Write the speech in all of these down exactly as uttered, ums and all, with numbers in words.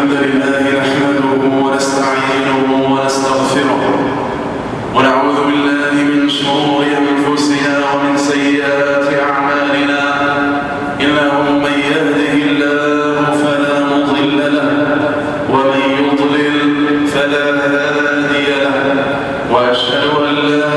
الحمد لله نحمده ونستعينه ونستغفره ونعوذ بالله من شرور أنفسنا ومن سيئات أعمالنا إنه من يهده الله فلا مضل له ومن يضلل فلا هادي له وأشهد أن لا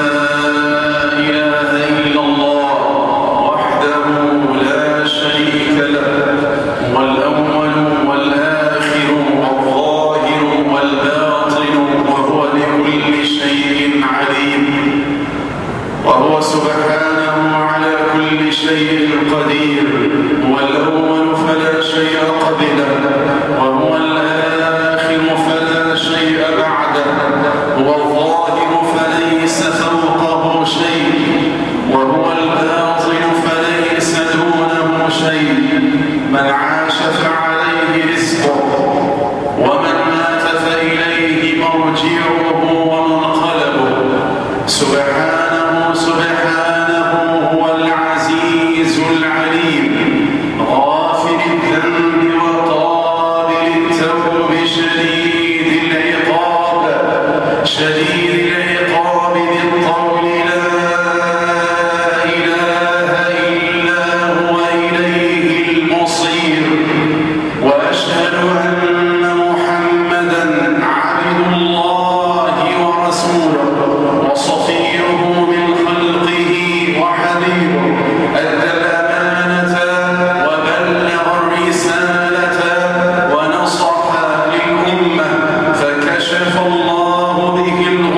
إله إلا الله وحده لا شريك له والأول والآخر والظاهر والباطن وهو بكل شيء عليم وهو سبحانه على كل شيء قدير هو الأول فلا شيء قبله وهو الآخر فلا شيء بعده هو الظاهر فليس فوقه شيء وهو الباطن فليس دونه شيء من عاش فعليه رزقه ومن مات فإليه مرجعه ومنقلبه سبحانه سبحانه هو العزيز العليم غافر الذنب وقابل التوب شديد العقاب شديد العقاب بالقول لا إله إلا هو إليه المصير وأشهد أن محمدا عبد الله ورسوله وصفيه من خلقه وحبيبه أدى الأمانة وبلغ الرسالة ونصح للأمة فكشف الله به الغمة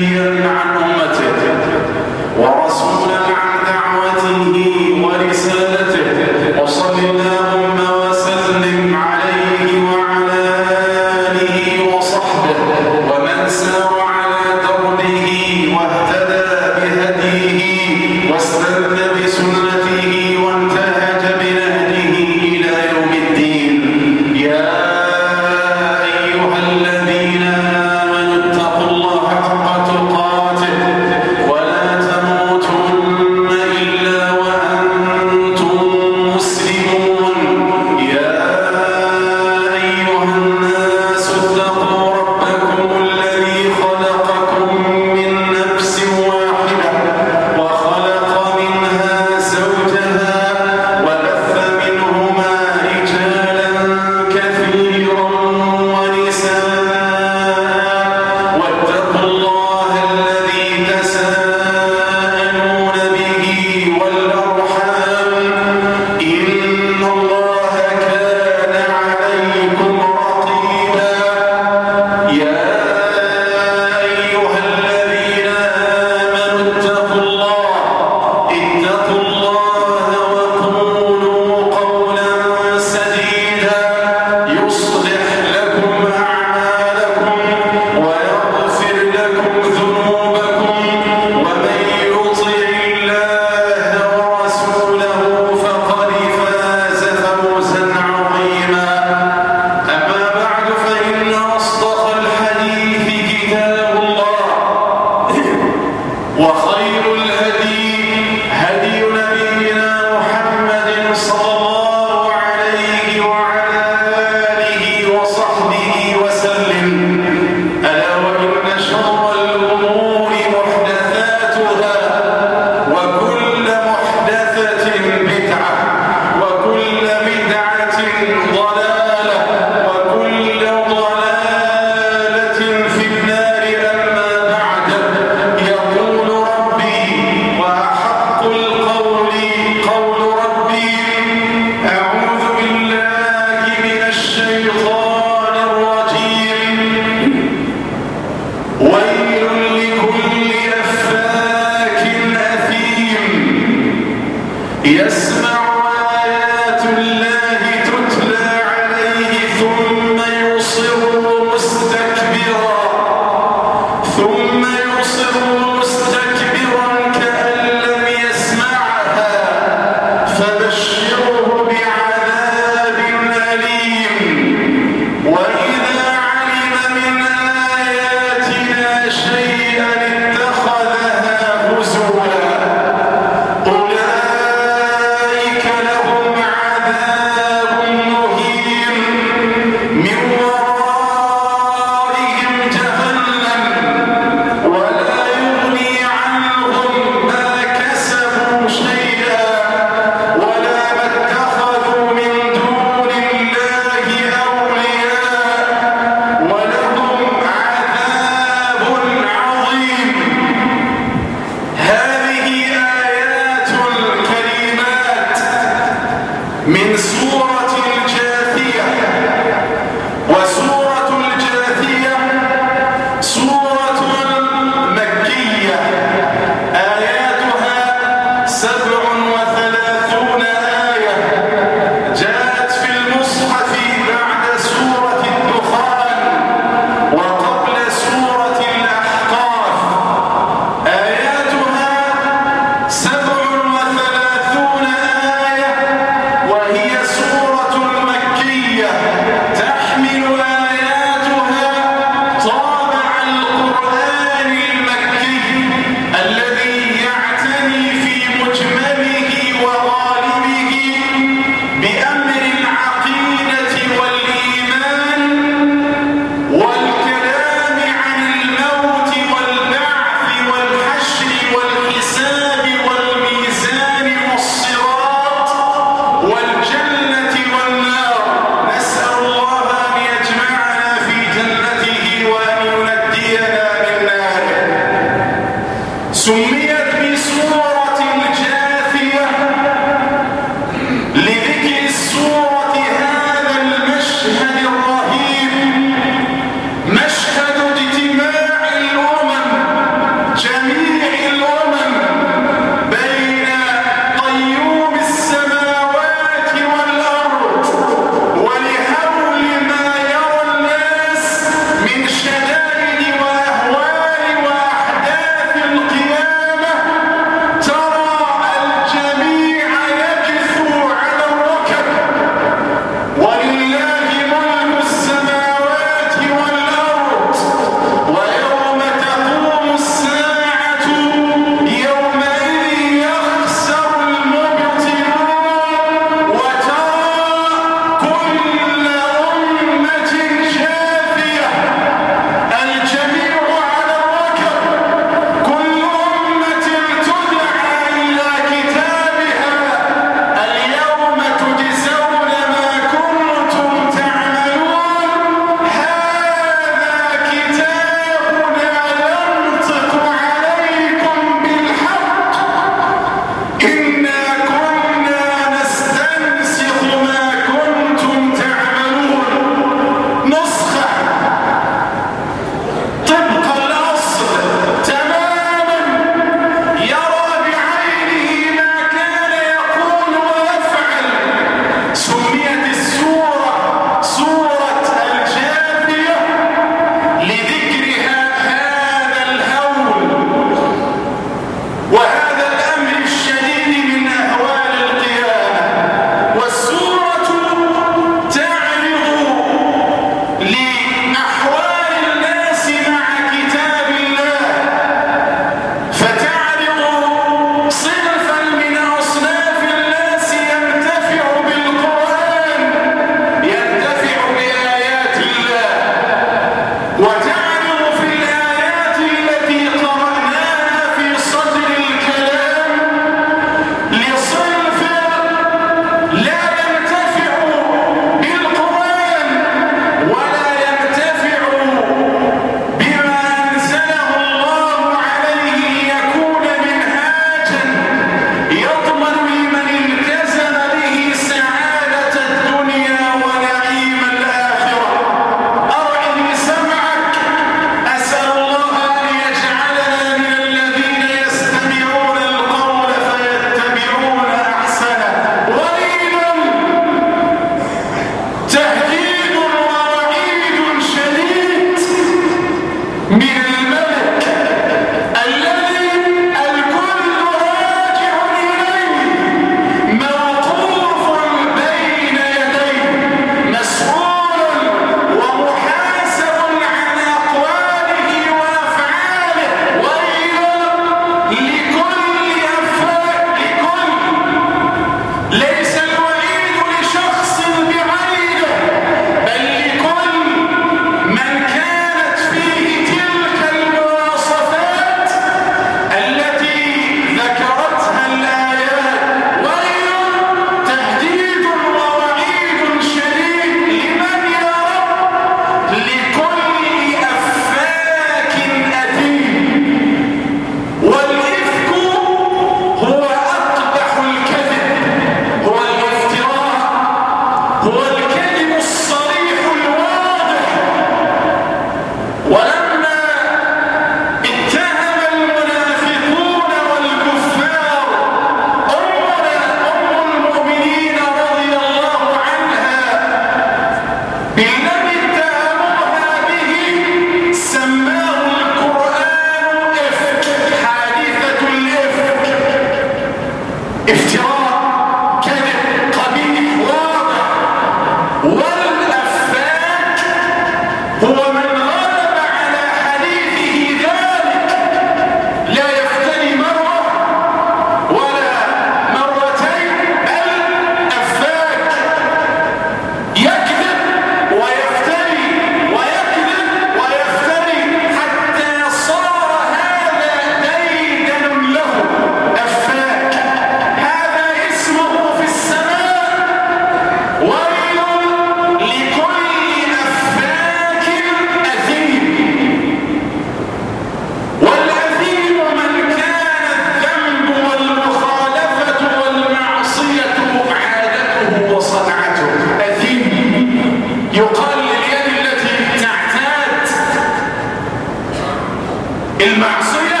المعصية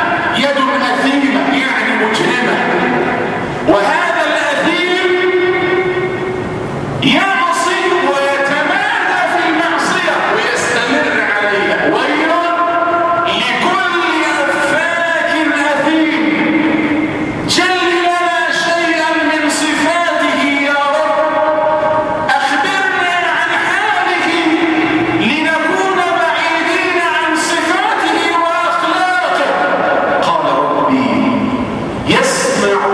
يد أثيمة يعني مجرمة، وهذا الأثيم يعصي ويتمادى في المعصية ويستمر عليها. ويل لكل أفاك أثيم. جل لنا شيئا من صفاته يا رب، أخبرنا عن حاله لنكون بعيدين عن صفاته وأخلاقه. قال ربي يسمع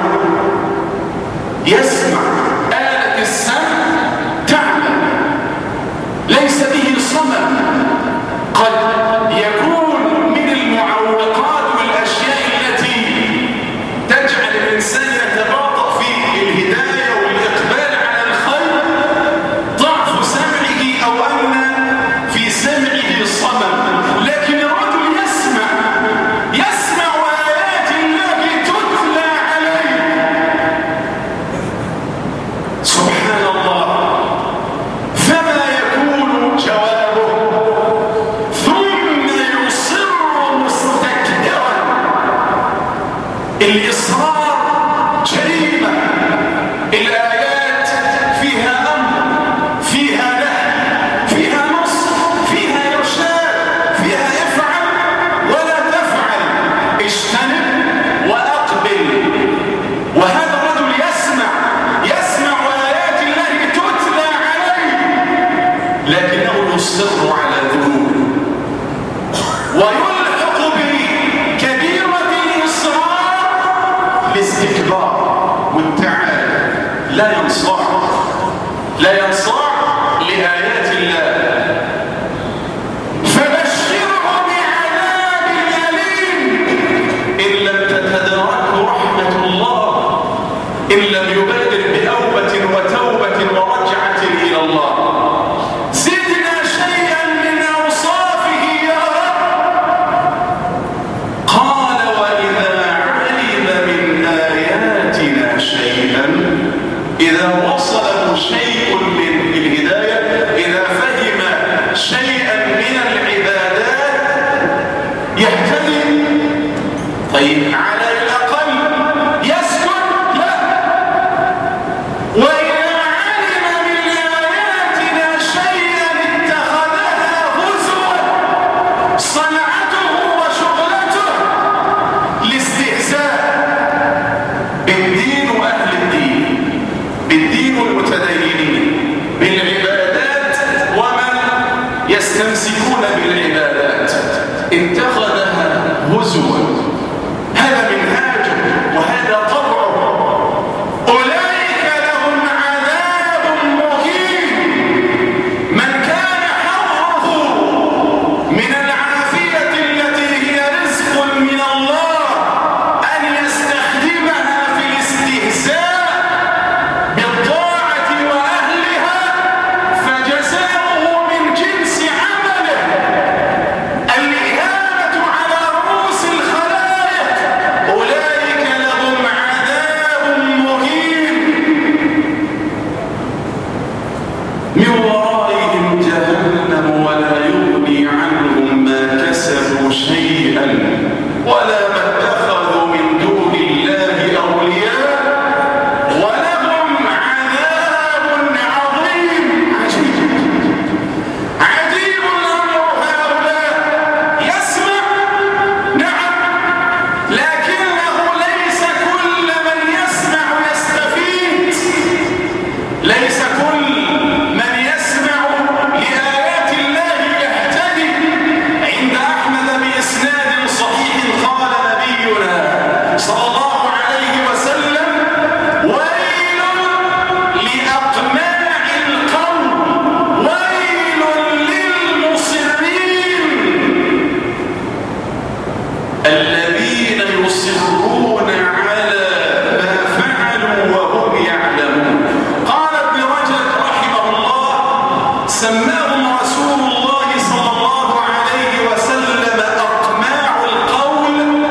يسمع آلة السمع تعمل، ليس به صمم. قد يكون من المعوقات والأشياء التي تجعل الإنسان يتباطأ في الهداية والإقبال على الخير ضعف سمعه أو أن في سمعه صمم، لكن الرجل يسمع يسمع آيات الله تتلى عليه. سبحان الله. فما يكون جوابه؟ يصر على ذنوبه ويلحق بكبيرة الإصرار الاستكبار والتعالي، لا ينصاع لا ينصاع لآيات الله. فبشره بعذاب أليم إن لم تتداركه رحمة الله، إن لم يبادر بأوبة وتوبة ورجعة إلى الله. زدنا شيئا من أوصافه يا رب. قال وإذا علم من آياتنا شيئا، إذا وصله شيء من الهداية، إذا فهم شيئا من العبادات يهتدي. طيب على الأقل يسكت؟ لا. وإذا علم من آياتنا شيئا اتخذها هزوا، صنعته وشغلته الاستهزاء بالدين وأهل الدين، بالدين والمتدينين، بالعبادات ومن يستمسكون بالعبادات، اتخذها هزوا. هذا منهاجه وهذا طبعه. أولئك لهم عذاب مهين. من كان حظه من العافية التي هي رزق من الله أن يستخدمها في الاستهزاء بالطاعة وأهلها، فجزاؤه من جنس عمله الإهانة على رؤوس الخلائق. أولئك لهم عذاب مهين من ورائهم جهنم ولا يغني عنهم ما كسبوا شيئا ولا ما اتخذوا من دون الله أولياء ولهم عذاب عظيم. عجيب عجيب الأمر هؤلاء. يسمع نعم، لكنه ليس كل من يسمع يستفيد. ليس كل من يسمع لآيات الله يهتدي. عند أحمد بإسناد صحيح قال نبينا صلى الله عليه وسلم: ويل لأقماع القوم، ويل للمصرين الذين يصرون على ما فعلوا وهم يعلمون. قال ابن رجب رحمه الله: سماهم رسول الله صلى الله عليه وسلم أقماع القول،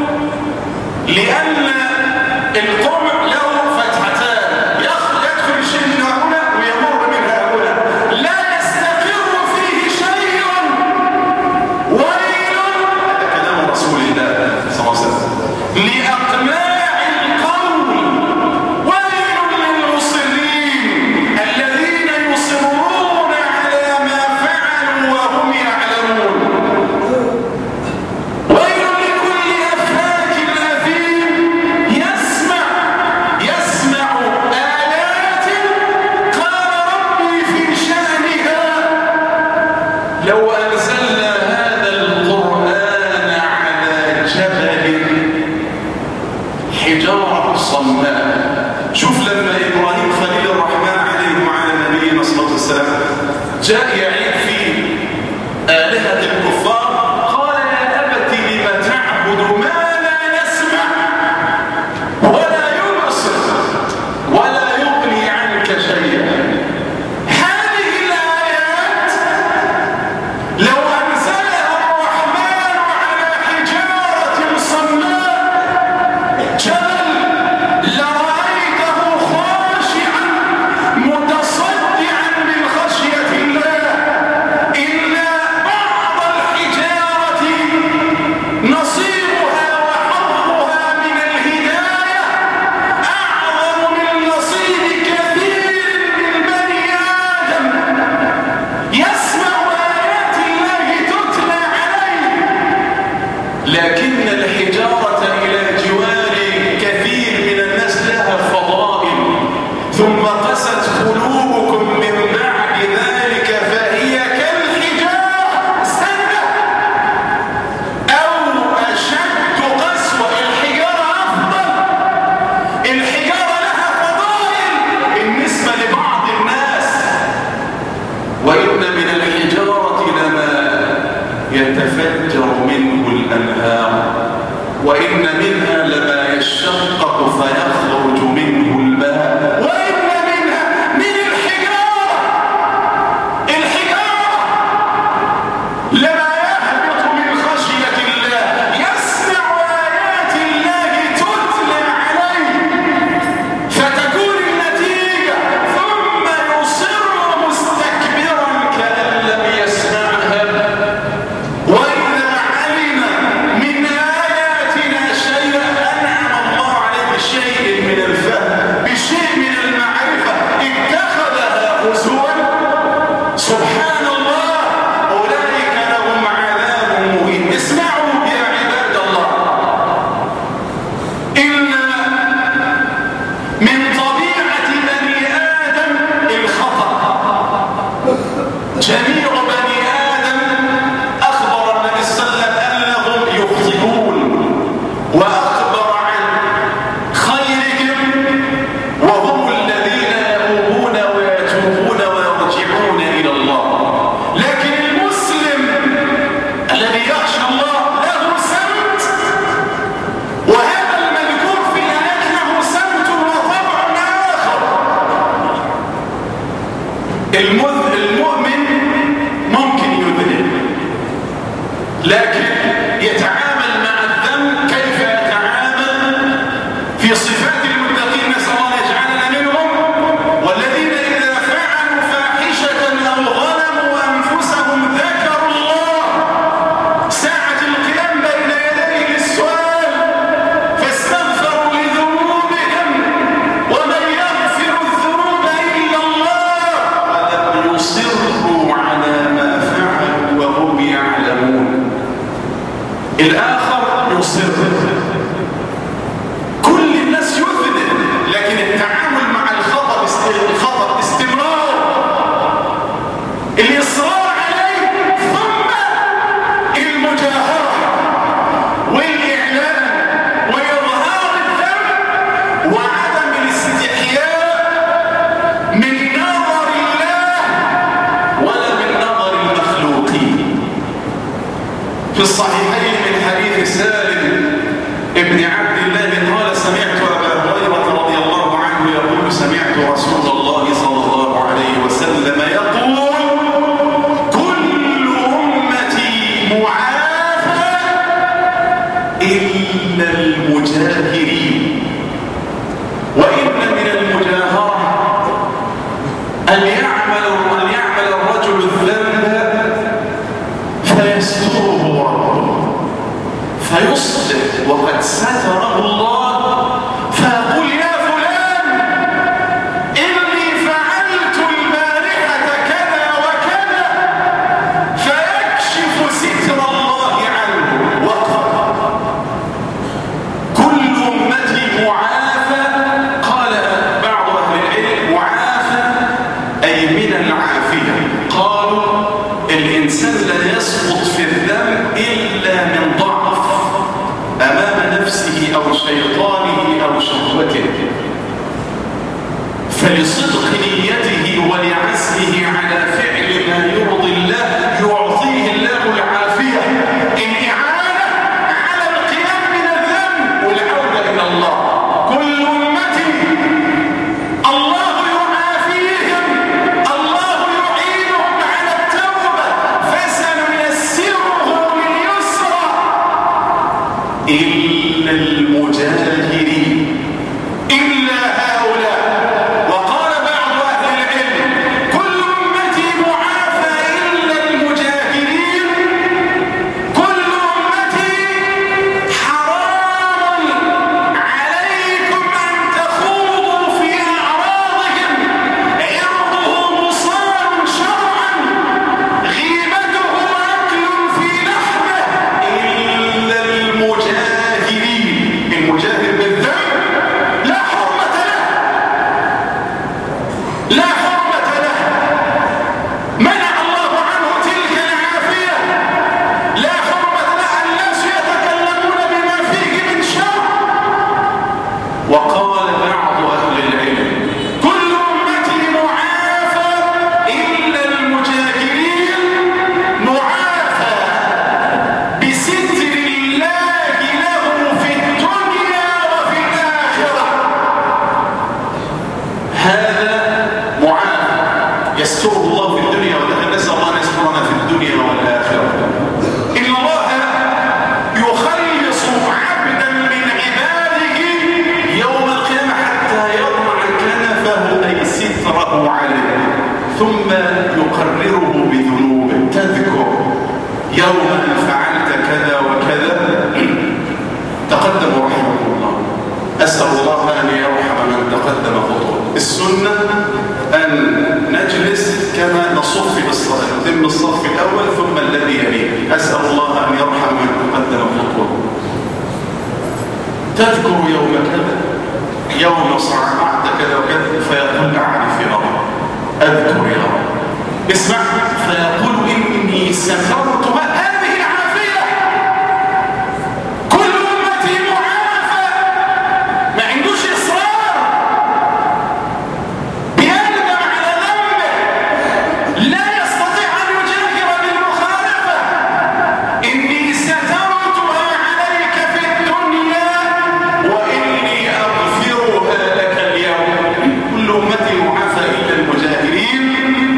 لأن القمع له فتحتان، يدخل شيء من هنا ويمر من هنا، لا يستقر فيه شيء. ويل، هذا كلام رسول الله صلى الله عليه وسلم، لأقماع القول، ويل للمصرين الذين يصرون على ما فعلوا وهم يعلمون. ويل لكل أفاك أثيم يسمع يسمع آيات قال ربي في شأنها لو أنزلنا هذا القرآن على جبل حجارة صماء. شوف لما إبراهيم خليل الرحمن عليه وعلى نبينا صلى الله عليه وسلم جاء يعيد في آلهة الكفار، قال: يا أبت لم تعبد ما لا يسمع ولا يبصر ولا يغني عنك شيئا. هذه الآيات لو أنزلها الرحمن على حجارة صماء جبل لرأيته خاشعا متصدعا من خشية الله. إلا بعض الحجارة يتفجر منه الأنهار وإن منها لما يشقق فيخرج منه الماء وإن منها من الحجارة الحجارة لما يهبط من خشية الله يسمع آيات الله تتلى عليه فتكون النتيجة ثم يصر مستكبرا كأن لم يسمعها وإذا علم من آياتنا شيئا أنعم الله عليه بشيء من الفهم بشيء من المعرفة اتخذها هزوا سبحان الله أولئك لهم عذاب مهين. اسمعوا يا عباد الله إن من طبيعة بني آدم الخطأ جميع بني آدم أخبر النبي صلى الله عليه وسلم أنهم يخطئون وأخبر عن خيرهم وهم الذين يؤوبون ويتوبون ويرجعون إلى الله. لكن المسلم الذي يخشى الله له سمت وهذا المذكور في الآيات له سمت وطبع آخر. المذ- المؤمن ممكن يذنب لكن يتعامل مع الذنب كيف يتعامل في صفات المتقين. نسأل الله أن يجعلنا منهم والذين إذا فعلوا فاحشة أو ظلموا أنفسهم ذكروا الله ساعة القيام بين يديه للسؤال فاستغفروا لذنوبهم ومن يغفر الذنوب إلا الله ولم يصروا على ما فعلوا وهم يعلمون. الآخر يصر. كل الناس يذنب لكن التعامل مع الخطأ است- الخطأ استمرار الإصرار عليه ثم المجاهرة والإعلان وإظهار الذنب وعدم الاستحياء من نظر الله ولا من نظر المخلوقين. في الصحيحين من حديث سالم ابن عبد الله قال سمعت أبا هريرة رضي الله عنه يقول سمعت رسول الله صلى الله عليه وسلم يقول كل أمتي معافى إلا المجاهرين. وإن من المجاهرة أن يعمل أن يعمل الرجل الذنب فيستره ربه فيصبح وقد ستره الله فيقول يا فلان إني فعلت البارحة كذا وكذا فيكشف ستر الله عنه. وقال كل أمتي معافى قال بعض أهل العلم معافى أي من العافية. قالوا الإنسان لا يسقط في الذنب إلا من ضعف أمام نفسه أو شيطانه أو شهوته فلصدق نيته ولعزمه على فعل ما يرضي الله يعطيه الله العافية الإعانة على القيام من الذنب والعودة إلى الله. كل أمتي الله يعافيهم الله يعينهم على التوبة فسنيسره لليسرى إلا المجاهرين إلا هؤلاء. وقال بعض أهل العلم كل أمتي معافى إلا المجاهرين. كل أمتي حرام عليكم أن تخوضوا في أعراضهم عرضه مصان شرعا غيبته أكل في لحمه إلا المجاهرين الصف الأول ثم الذي يليه. أسأل الله أن يرحم من تقدم خطوة. تذكر يوم كذا، يوم صعدت كذا وكذا، فيقول أعرف يا رب، أذكر يا رب، اسمع، فيقول إني سخرت هذه العافية، كل أمتي معافى، ما عندوش إصرار، بيندم على ذنبه، لا يستطيع أن يجاهر بالمخالفة. إني سترتها عليك في الدنيا وإني أغفرها لك اليوم. كل أمتي معافى إلا المجاهرين.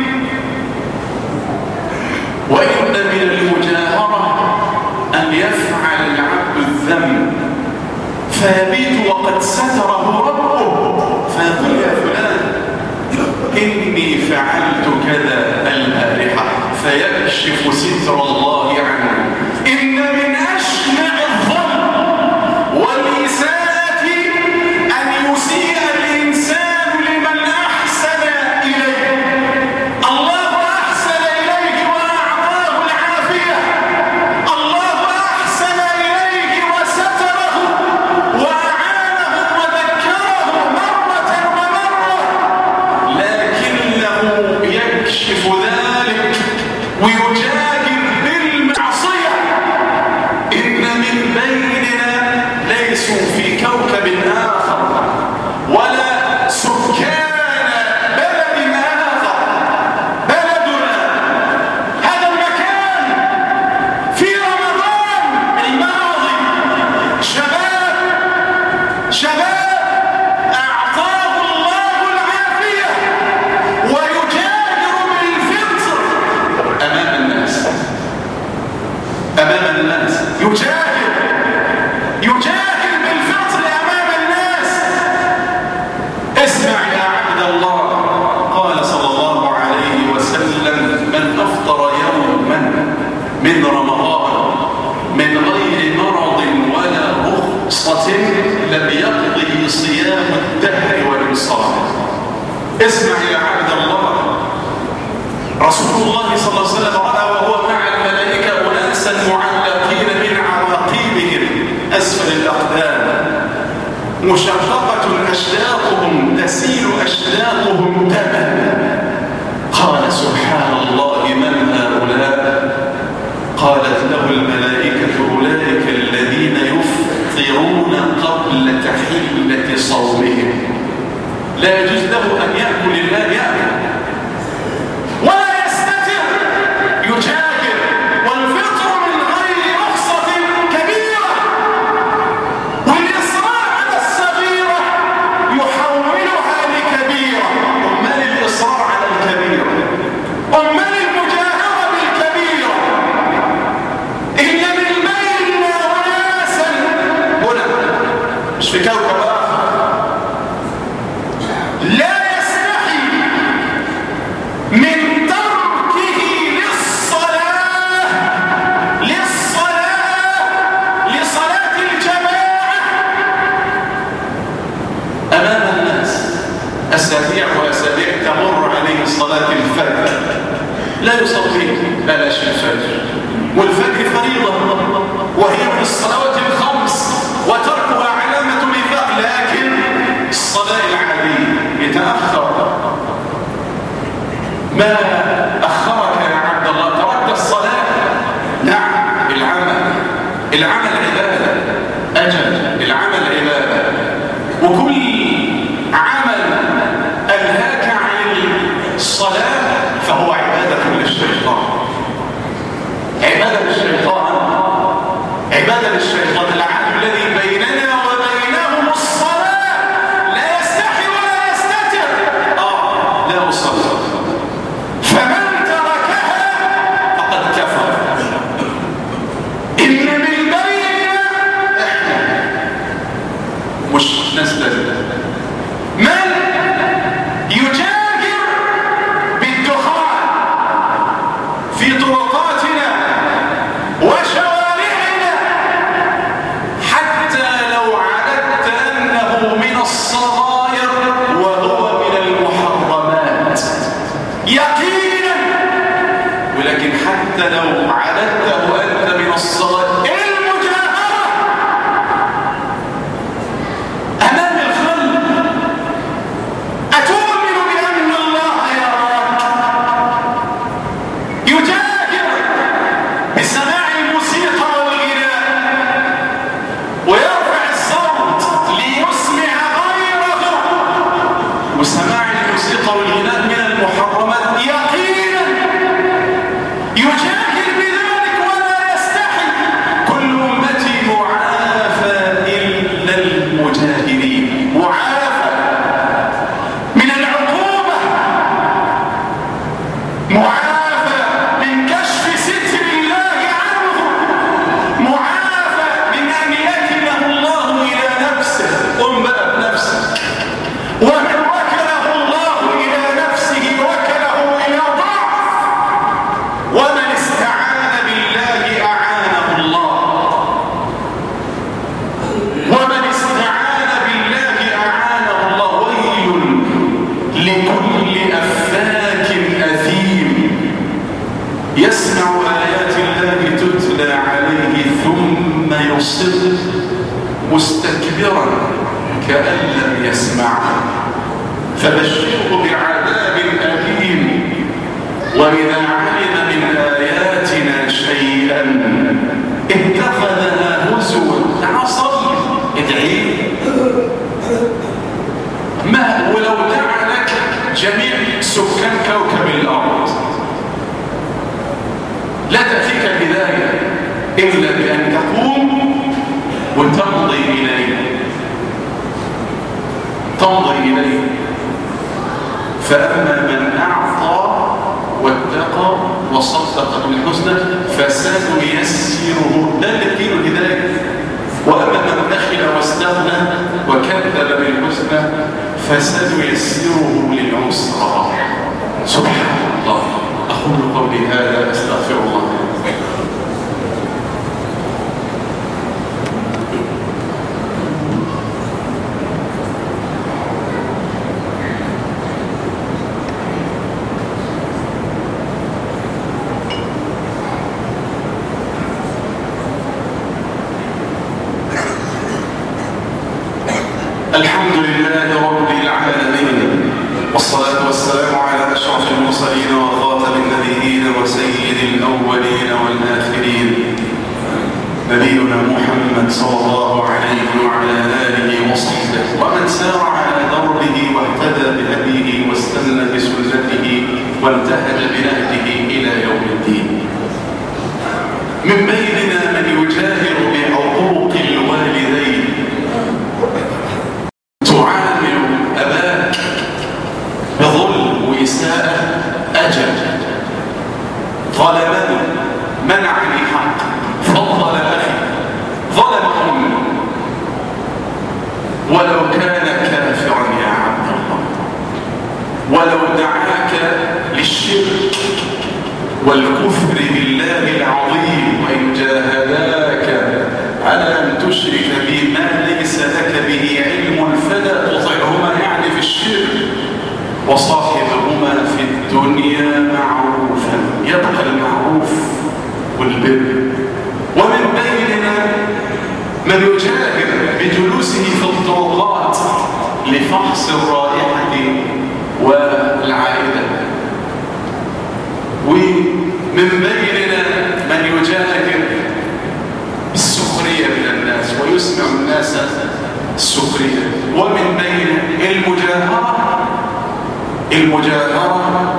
وإن من المجاهرة أن يفعل العبد الذنب فيبيت وقد ستره ربه، فيقول يا فلان إني فعلت كذا البارحة، فيكشف ستر الله عنه. إن من أشنع الظلم والإساءة أن يسيء الإنسان لمن أحسن إليه. الله أحسن إليه وأعطاه العافية، الله أحسن إليه وستره وأعانه وذكره مرة ومرة، لكنه يكشف ذلك ويجاهر بالمعصية. إن من بيننا ليسوا في كوكب آخر ولا سكان بلد آخر، بلدنا هذا المكان في رمضان الماضي شباب شباب أعطاه الله العافية ويجاهر بالفطر أمام الناس، أمام الناس يجاهر يجاهر بالفطر أمام الناس. اسمع يا عبد الله، قال صلى الله عليه وسلم: من أفطر يوما من رمضان من غير مرض ولا رخصة لم يقضه صيام الدهر والوصال. اسمع يا عبد الله، رسول الله صلى الله عليه وسلم رأى وهو مع الملائكة أناسا معلقين من عواقبهم أسفل الأقدام، مشققة أشلاقهم تسيل أشلاقهم دما. قال: سبحان الله، من هؤلاء؟ قالت له الملائكة: أولئك الذين يفطرون قبل تحلة صومهم، لا يجوز له أن يأكل الله يأكل ولا يستتر، يجاهر، والفطر من غير رخصة كبيرة، والإصرار على الصغيرة يحولها لكبيرة. أمال الإصرار على الكبيرة، أمال المجاهرة بالكبيرة. إن من بيننا أناسا هنا، مش في كوكب آخر، لا يستحي من تركه للصلاة للصلاة لصلاة الجماعة أمام الناس. أسابيع وأسابيع تمر عليه صلاة الفجر لا يصلي، بلاش الفجر، والفجر فريضة وهي من الصلوات الخمس وتركها علامة نفاق، لكن الصلاة العادية يتأخر. ما أخرك يا عبد الله؟ تركت الصلاة؟ نعم، العمل العمل عبادة، أجل العمل عبادة، وكل عمل ألهاك عن الصلاة فهو عبادة للشيطان، عبادة للشيطان، عبادة للشيطان. العهد الذي بيننا وبينهم الصلاة، لا يستحي ولا يستتر. آه لا أصلي، فمن تركها فقد كفر. إن من بيننا إحنا مش نسلم من يجاهر بالدخان في طرقاتنا وشوارعنا، حتى لو عددت أنه من الصغائر وهو من المحرمات يقينا، ولكن حتى لو عددته أنت من الصلاة المجاهرة أمام الخلق. أتؤمن بأن الله يراك؟ يجاهر بسماع الموسيقى والغناء ويرفع الصوت ليسمع غيره، وسماع الموسيقى والغناء من المحرمات يقينا يجاهر بذلك ولا يستحي. كل أمتي معافى إلا المجاهرين، معافى من العقوبة، معافى من كشف ستر الله عنه، معافى من أن يكله الله إلى نفسه. قم بقى بنفسك، ومن وكله الله إلى نفسه وكله إلى ضعف، ومن استعان بالله أعانه الله، ومن استعان بالله أعانه الله. ويل لكل أفاك أثيم يسمع آيات الله تتلى عليه ثم يصر مستكبرا كأن لم يسمعها، فبشره بعذاب أليم. وإذا علم من آياتنا شيئا اتخذها هزوا. تعال صلي، ادعي، ما ولو دعا لك جميع سكان كوكب الأرض لا تأتيك الهداية إلا بأن تقوم وتمضي إليه، تمضي إليه. فأما من أعطى واتقى وصدق بالحسنى فسنيسره، ده اللي فيه الهداية. وأما من بخل واستغنى وكذب بالحسنى فسنيسره للعسرى. سبحان الله. أقول قولي هذا أستغفر الله. الحمد لله رب العالمين، والصلاة والسلام على أشرف المرسلين وخاتم النبيين وسيد الأولين والآخرين، نبينا محمد صلى الله عليه وعلى آله وصحبه ومن سار على دربه واهتدى بهديه واستنى بسنته وانتهج بنهجه إلى يوم الدين. من بيننا من يجاهر بعقوق الوالدين، تعامل أباك بظلم وإساءة، أجل ظلمني، منعني حق، فضل أخي، ظلم أمي، ولو كان كافرا يا عبد الله، ولو دعاك للشرك والكفر بالله العظيم وإن جاهداك على أن تشرك بما ليس لك به علم فلا تطعهما، يعني في الشرك، وصاحبهما في الدنيا معروفا، يبقى المعروف والبر. ومن بيننا من يجاهر بجلوسه في الطرقات لفحص الرائحة والعائدة، ومن بيننا من يجاهر بالسخرية من الناس ويسمع الناس السخرية. ومن بين المجاهرة، المجاهرة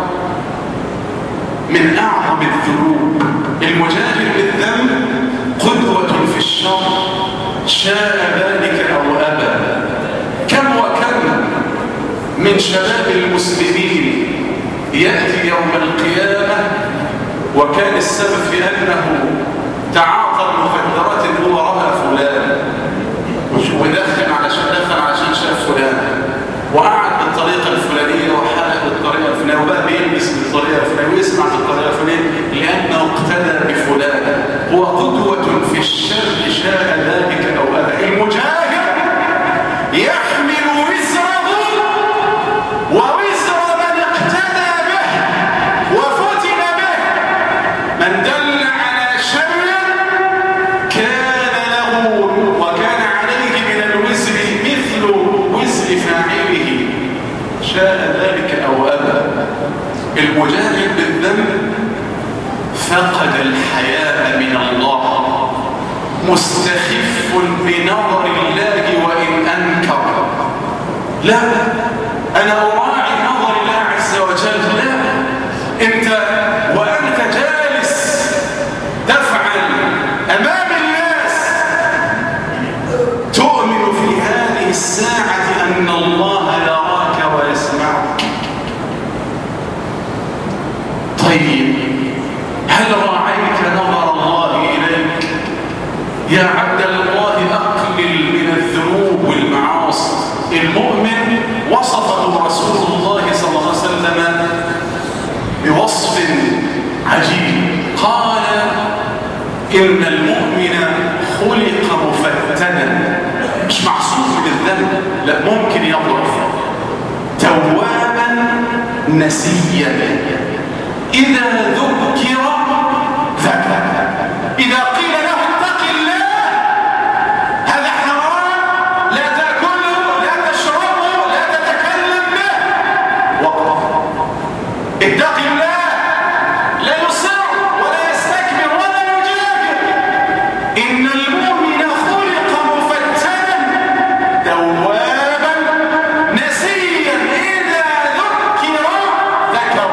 من أعظم الذنوب. المجاهر بالذنب قدوة في الشر، شاء ذلك أو أبى. كم وكم من شباب المسلمين يأتي يوم القيامة وكان السبب في أنه تعاطى المخدرات اللي هو رأى فلان ودخل علشان دخل علشان شاف فلان وقعد بالطريقة الفلانية وحلق بالطريقة الفلانية وبقى بيلبس بالطريقة الفلانية ويسمع بالطريقة الفلانية لأنه اقتدى بفلان. هو قدوة في الشر، شاء ذلك أو أبى. المجاهر يحمل وزره ووزر من اقتدى به وفتن به من دل على شر كان له وكان عليه من الوزر مثل وزر فاعله شاء ذلك أو أبى. المجاهد بالذنب فقد الحياء من الله، مستخف بنظر الله وإن أنكر. لا، أنا أراعي نظر الله عز وجل. لا، أنت وأنت جالس تفعل أمام الناس تؤمن في هذه الساعة أن الله يراك ويسمعك. طيب، هل راعيت نظر الله إليك؟ يا عبد الله أقلل من الذنوب والمعاصي. المؤمن وصفه رسول الله صلى الله عليه وسلم بوصف عجيب، قال إن المؤمن خلق مفتنا، مش معصوم من الذنب، لا، ممكن يضعف، توابا نسيا، إذا ذكر ذكر، إذا قيل له اتق الله هذا حرام لا تأكله لا تشربه لا تتكلم به، وقف. اتق الله لا يصر ولا يستكبر ولا يجادل. إن المؤمن خلق مفتنا توابا نسيا، إذا ذكر ذكر.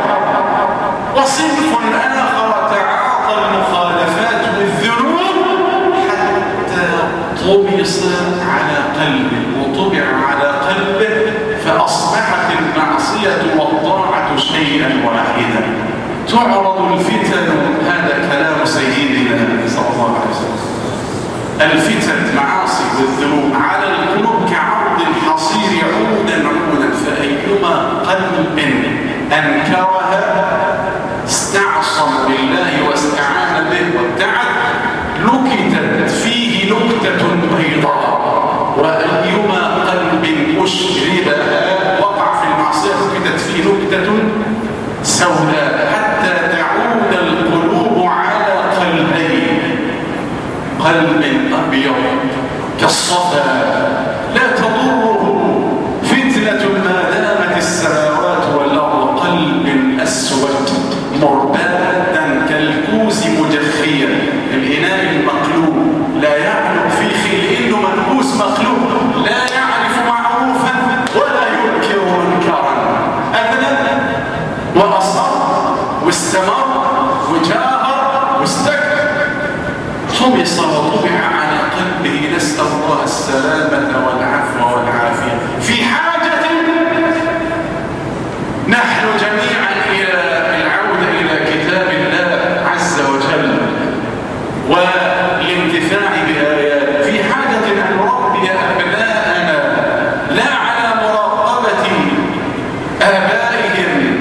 وصنف آخر تعاطى المخالفات والذنوب حتى طمس على قلبه وطبع على قلبه، فأصبحت المعصية والطاعة شيئا واحدا. تعرض الفتن، هذا كلام سيدنا صلى الله عليه وسلم، الفتن معاصي والذنوب على القلوب كعرض الحصير عودا عودا، فأيما قلب أنكرها استعصم بالله واستعان به وابتعد لكتت فيه نكتة بيضاء، وأيما قلب أشربها وقع في المعصية لكتت فيه نكتة سوداء، حتى تعود القلوب على قلبين، قلب أبيض كالصفا لا تضره فتنة ما دامت السماوات والأرض، قلب أسود مربادا كالكوز مجخيا، الإناء المقلوب لا يعلم في خلقه منكوس مقلوب، لا يعرف معروفا ولا ينكر منكرا، أذن وأصر واستمر وجاهر واستكبر، طمس وطبع على قلبه. نسأل الله السلامة والعفو والعافية. في حاجة نحن جميعا إلى العودة إلى كتاب الله عز وجل والانتفاع بآياته، في حاجة أن نربي أبناءنا لا على مراقبة آبائهم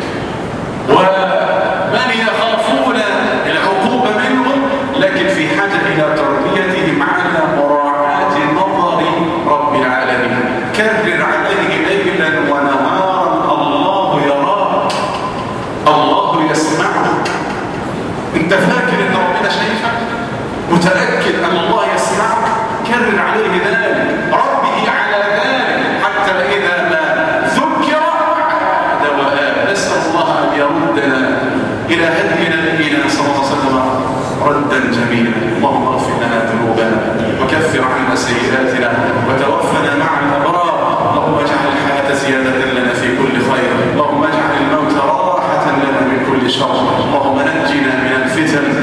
ومن يخافون العقوبة منهم، لكن في حاجة إلى تربيتهم على مراعاة نظر رب العالمين. كرر عليه ليلا ونهارا الله يراك، الله يسمعك. انت فاكر ان ربنا شايفك؟ متأكد ان الله يسمعك؟ كرر عليه ذلك، ربه على ذلك، حتى إذا ما ذكر عاد وآب. نسأل الله أن يردنا إلى هدي نبينا صلى الله عليه وسلم ردا جميلا. اللهم اغفر لنا ذنوبنا وكفر عنا سيئاتنا وتوفنا مع الأبرار. اللهم اجعل الحياة زيادة لنا في كل خير، اللهم اجعل الموت راحة لنا من كل شر، اللهم نجنا من الفتن